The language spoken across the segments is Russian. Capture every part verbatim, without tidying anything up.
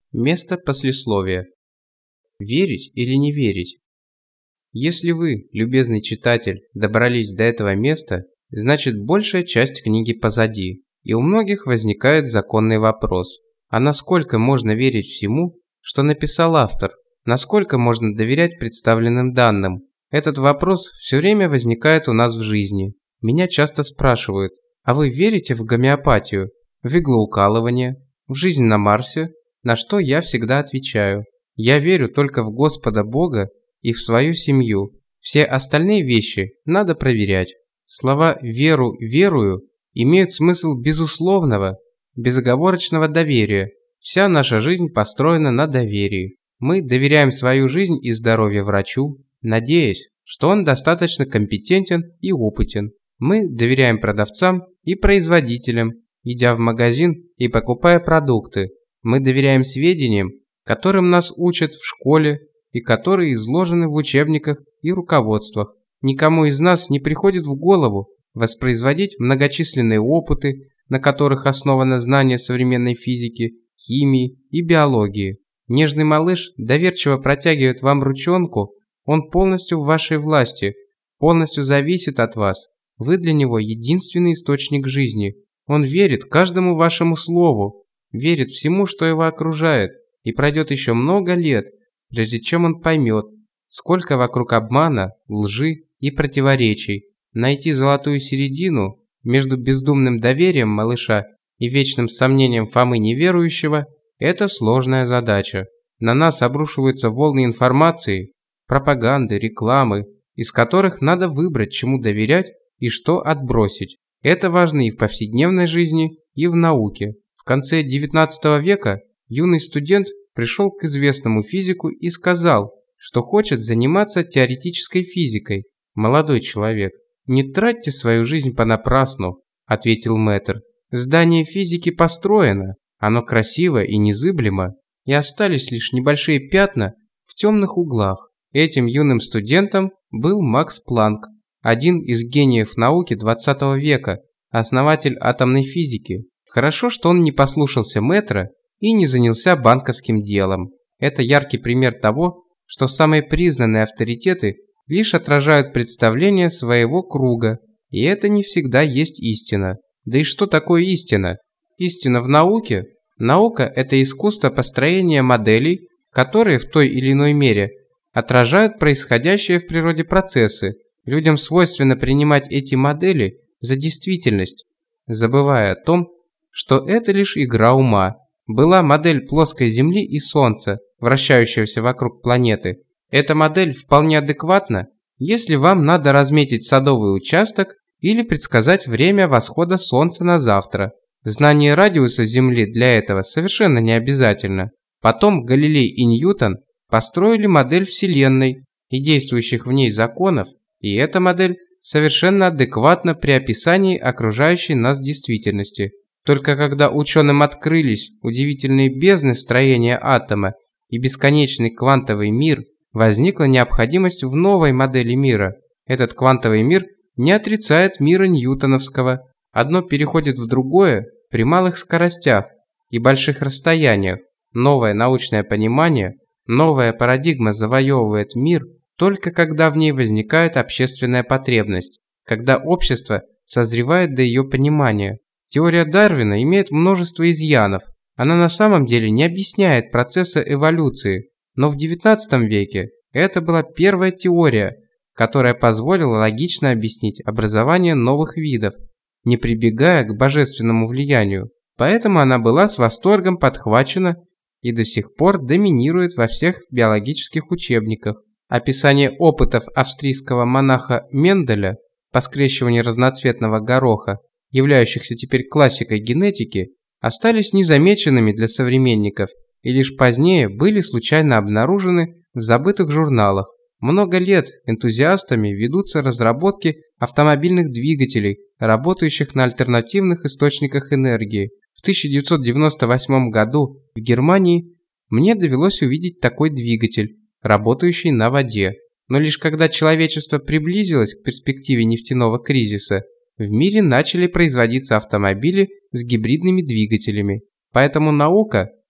Место послесловия. Верить или не верить? Если вы, любезный читатель, добрались до этого места, значит большая часть книги позади, и у многих возникает законный вопрос: а насколько можно верить всему, что написал автор? Насколько можно доверять представленным данным? Этот вопрос все время возникает у нас в жизни. Меня часто спрашивают: а вы верите в гомеопатию, в иглоукалывание, в жизнь на Марсе? На что я всегда отвечаю: я верю только в Господа Бога и в свою семью. Все остальные вещи надо проверять. Слова «веру, верую» имеют смысл безусловного, безоговорочного доверия. Вся наша жизнь построена на доверии. Мы доверяем свою жизнь и здоровье врачу, надеясь, что он достаточно компетентен и опытен. Мы доверяем продавцам и производителям, идя в магазин и покупая продукты. Мы доверяем сведениям, которым нас учат в школе и которые изложены в учебниках и руководствах. Никому из нас не приходит в голову воспроизводить многочисленные опыты, на которых основано знание современной физики, химии и биологии. Нежный малыш доверчиво протягивает вам ручонку, он полностью в вашей власти, полностью зависит от вас. Вы для него единственный источник жизни. Он верит каждому вашему слову, верит всему, что его окружает, и пройдет еще много лет, прежде чем он поймет, сколько вокруг обмана, лжи и противоречий. Найти золотую середину между бездумным доверием малыша и вечным сомнением Фомы неверующего – это сложная задача. На нас обрушиваются волны информации, пропаганды, рекламы, из которых надо выбрать, чему доверять и что отбросить. Это важно и в повседневной жизни, и в науке. В конце девятнадцатого века юный студент пришел к известному физику и сказал, что хочет заниматься теоретической физикой. «Молодой человек, не тратьте свою жизнь понапрасну», – ответил мэтр. «Здание физики построено, оно красиво и незыблемо, и остались лишь небольшие пятна в темных углах». Этим юным студентом был Макс Планк, один из гениев науки двадцатого века, основатель атомной физики. Хорошо, что он не послушался мэтра и не занялся банковским делом. Это яркий пример того, что самые признанные авторитеты лишь отражают представления своего круга, и это не всегда есть истина. Да и что такое истина? Истина в науке? Наука – это искусство построения моделей, которые в той или иной мере отражают происходящие в природе процессы. Людям свойственно принимать эти модели за действительность, забывая о том, что это лишь игра ума. Была модель плоской Земли и Солнца, вращающегося вокруг планеты. Эта модель вполне адекватна, если вам надо разметить садовый участок или предсказать время восхода Солнца на завтра. Знание радиуса Земли для этого совершенно не обязательно. Потом Галилей и Ньютон построили модель Вселенной и действующих в ней законов, и эта модель совершенно адекватна при описании окружающей нас действительности. Только когда ученым открылись удивительные бездны строения атома и бесконечный квантовый мир, возникла необходимость в новой модели мира. Этот квантовый мир не отрицает мира ньютоновского. Одно переходит в другое при малых скоростях и больших расстояниях. Новое научное понимание, новая парадигма завоевывает мир только когда в ней возникает общественная потребность, когда общество созревает до ее понимания. Теория Дарвина имеет множество изъянов. Она на самом деле не объясняет процесса эволюции, но в девятнадцатом веке это была первая теория, которая позволила логично объяснить образование новых видов, не прибегая к божественному влиянию. Поэтому она была с восторгом подхвачена и до сих пор доминирует во всех биологических учебниках. Описание опытов австрийского монаха Менделя по скрещиванию разноцветного гороха, являющихся теперь классикой генетики, остались незамеченными для современников и лишь позднее были случайно обнаружены в забытых журналах. Много лет энтузиастами ведутся разработки автомобильных двигателей, работающих на альтернативных источниках энергии. В тысяча девятьсот девяносто восьмом году в Германии мне довелось увидеть такой двигатель, работающий на воде. Но лишь когда человечество приблизилось к перспективе нефтяного кризиса, в мире начали производиться автомобили с гибридными двигателями. Поэтому наука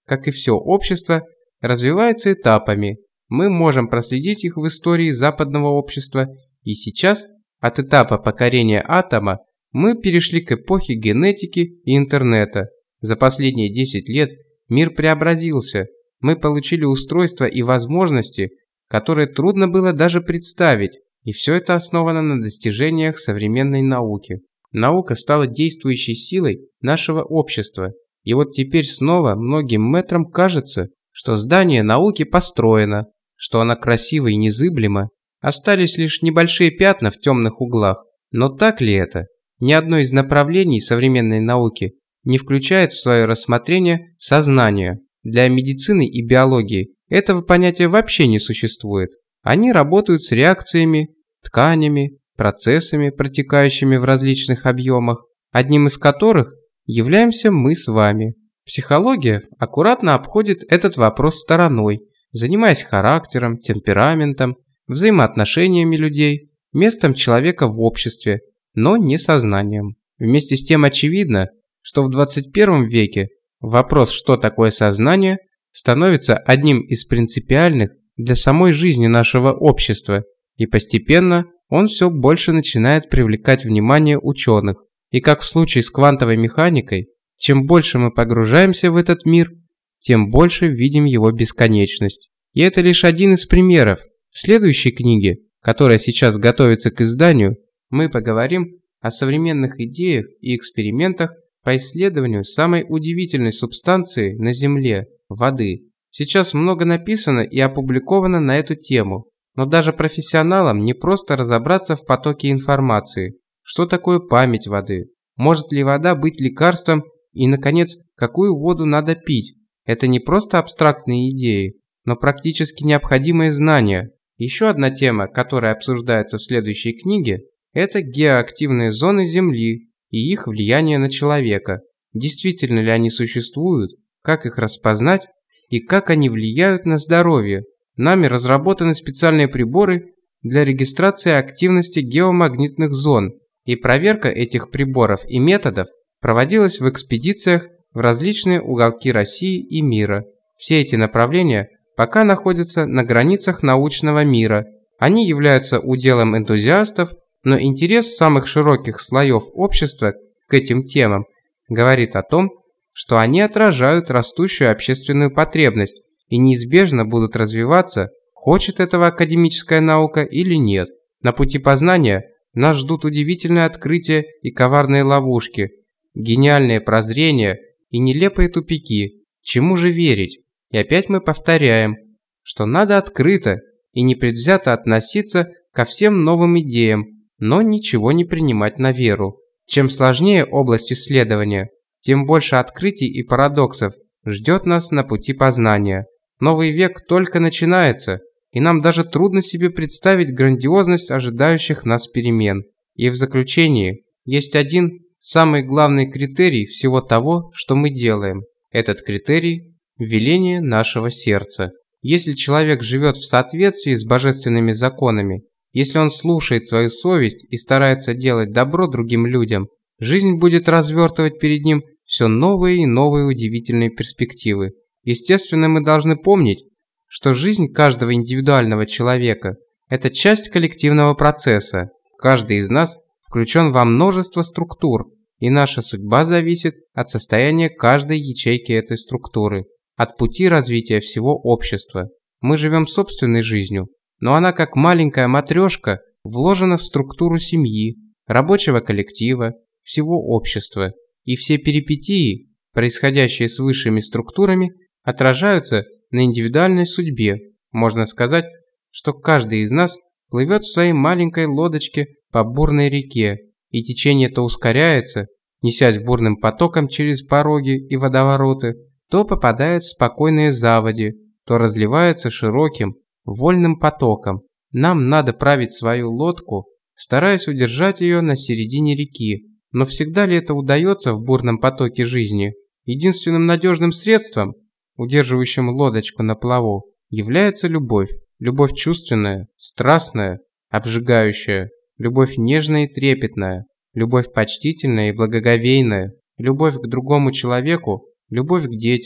как и все общество, развивается этапами. Мы можем проследить их в истории западного общества, и сейчас от этапа покорения атома мы перешли к эпохе генетики и интернета. За последние десять лет мир преобразился. Мы получили устройства и возможности, которые трудно было даже представить, и все это основано на достижениях современной науки. Наука стала действующей силой нашего общества, и вот теперь снова многим мэтрам кажется, что здание науки построено, что она красива и незыблема. Остались лишь небольшие пятна в темных углах. Но так ли это? Ни одно из направлений современной науки не включает в свое рассмотрение сознание. Для медицины и биологии этого понятия вообще не существует. Они работают с реакциями, тканями, процессами, протекающими в различных объемах, одним из которых являемся мы с вами. Психология аккуратно обходит этот вопрос стороной, занимаясь характером, темпераментом, взаимоотношениями людей, местом человека в обществе, но не сознанием. Вместе с тем очевидно, что в двадцать первом веке вопрос, что такое сознание, становится одним из принципиальных для самой жизни нашего общества, и постепенно он все больше начинает привлекать внимание ученых. И как в случае с квантовой механикой, чем больше мы погружаемся в этот мир, тем больше видим его бесконечность. И это лишь один из примеров. В следующей книге, которая сейчас готовится к изданию, мы поговорим о современных идеях и экспериментах по исследованию самой удивительной субстанции на Земле – воды. Сейчас много написано и опубликовано на эту тему, но даже профессионалам не просто разобраться в потоке информации. Что такое память воды? Может ли вода быть лекарством? И, наконец, какую воду надо пить? Это не просто абстрактные идеи, но практически необходимые знания. Еще одна тема, которая обсуждается в следующей книге, это геоактивные зоны Земли и их влияние на человека. Действительно ли они существуют, как их распознать и как они влияют на здоровье. Нами разработаны специальные приборы для регистрации активности геомагнитных зон, и проверка этих приборов и методов проводилась в экспедициях в различные уголки России и мира. Все эти направления пока находятся на границах научного мира. Они являются уделом энтузиастов, но интерес самых широких слоев общества к этим темам говорит о том, что они отражают растущую общественную потребность и неизбежно будут развиваться, хочет этого академическая наука или нет. На пути познания нас ждут удивительные открытия и коварные ловушки, гениальные прозрения и нелепые тупики. Чему же верить? И опять мы повторяем, что надо открыто и непредвзято относиться ко всем новым идеям, но ничего не принимать на веру. Чем сложнее область исследования, тем больше открытий и парадоксов ждет нас на пути познания. Новый век только начинается, и нам даже трудно себе представить грандиозность ожидающих нас перемен. И в заключении есть один самый главный критерий всего того, что мы делаем. Этот критерий – веление нашего сердца. Если человек живет в соответствии с божественными законами, если он слушает свою совесть и старается делать добро другим людям, жизнь будет развертывать перед ним все новые и новые удивительные перспективы. Естественно, мы должны помнить, что жизнь каждого индивидуального человека – это часть коллективного процесса. Каждый из нас включен во множество структур, и наша судьба зависит от состояния каждой ячейки этой структуры, от пути развития всего общества. Мы живем собственной жизнью, но она как маленькая матрешка вложена в структуру семьи, рабочего коллектива, всего общества. И все перипетии, происходящие с высшими структурами, отражаются на индивидуальной судьбе. Можно сказать, что каждый из нас плывет в своей маленькой лодочке по бурной реке, и течение то ускоряется, несясь бурным потоком через пороги и водовороты, то попадает в спокойные заводи, то разливается широким, вольным потоком. Нам надо править свою лодку, стараясь удержать ее на середине реки. Но всегда ли это удается в бурном потоке жизни? Единственным надежным средством, удерживающим лодочку на плаву, является любовь. Любовь чувственная, страстная, обжигающая, любовь нежная и трепетная, любовь почтительная и благоговейная, любовь к другому человеку, любовь к детям,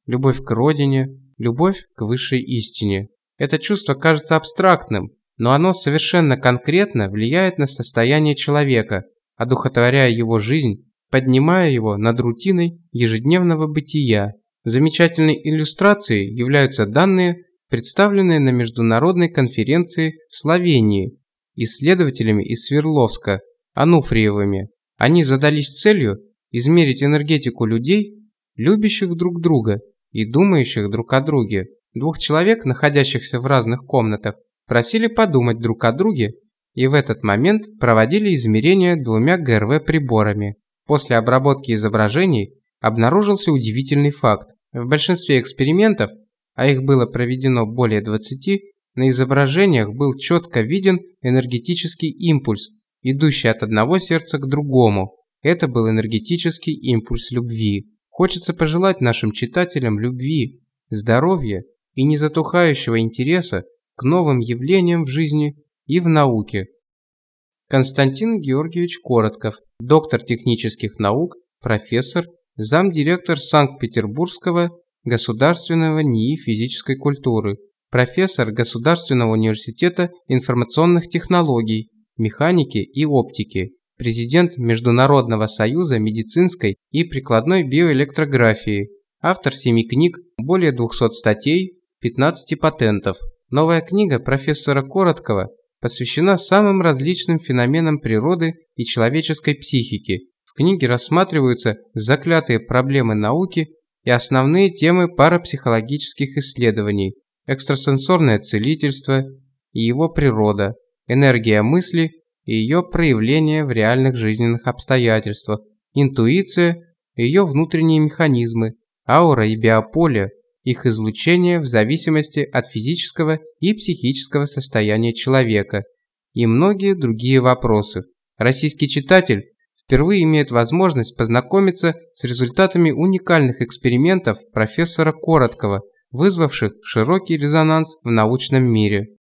любовь к родине, любовь к высшей истине. Это чувство кажется абстрактным, но оно совершенно конкретно влияет на состояние человека, одухотворяя его жизнь, поднимая его над рутиной ежедневного бытия. Замечательной иллюстрацией являются данные, представленные на международной конференции в Словении исследователями из Свердловска, Ануфриевыми. Они задались целью измерить энергетику людей, любящих друг друга и думающих друг о друге. Двух человек, находящихся в разных комнатах, просили подумать друг о друге и в этот момент проводили измерения двумя ГРВ-приборами. После обработки изображений обнаружился удивительный факт. В большинстве экспериментов, а их было проведено более двадцати, на изображениях был четко виден энергетический импульс, идущий от одного сердца к другому. Это был энергетический импульс любви. Хочется пожелать нашим читателям любви, здоровья и незатухающего интереса к новым явлениям в жизни и в науке. Константин Георгиевич Коротков, доктор технических наук, профессор, замдиректор Санкт-Петербургского государственного НИИ физической культуры, профессор Государственного университета информационных технологий, механики и оптики, президент Международного союза медицинской и прикладной биоэлектрографии, автор семи книг, более двухсот статей, пятнадцати патентов. Новая книга профессора Короткова посвящена самым различным феноменам природы и человеческой психики. В книге рассматриваются заклятые проблемы науки и основные темы парапсихологических исследований, экстрасенсорное целительство и его природа, энергия мысли и ее проявление в реальных жизненных обстоятельствах, интуиция и ее внутренние механизмы, аура и биополе, их излучение в зависимости от физического и психического состояния человека и многие другие вопросы. Российский читатель впервые имеет возможность познакомиться с результатами уникальных экспериментов профессора Короткова, вызвавших широкий резонанс в научном мире.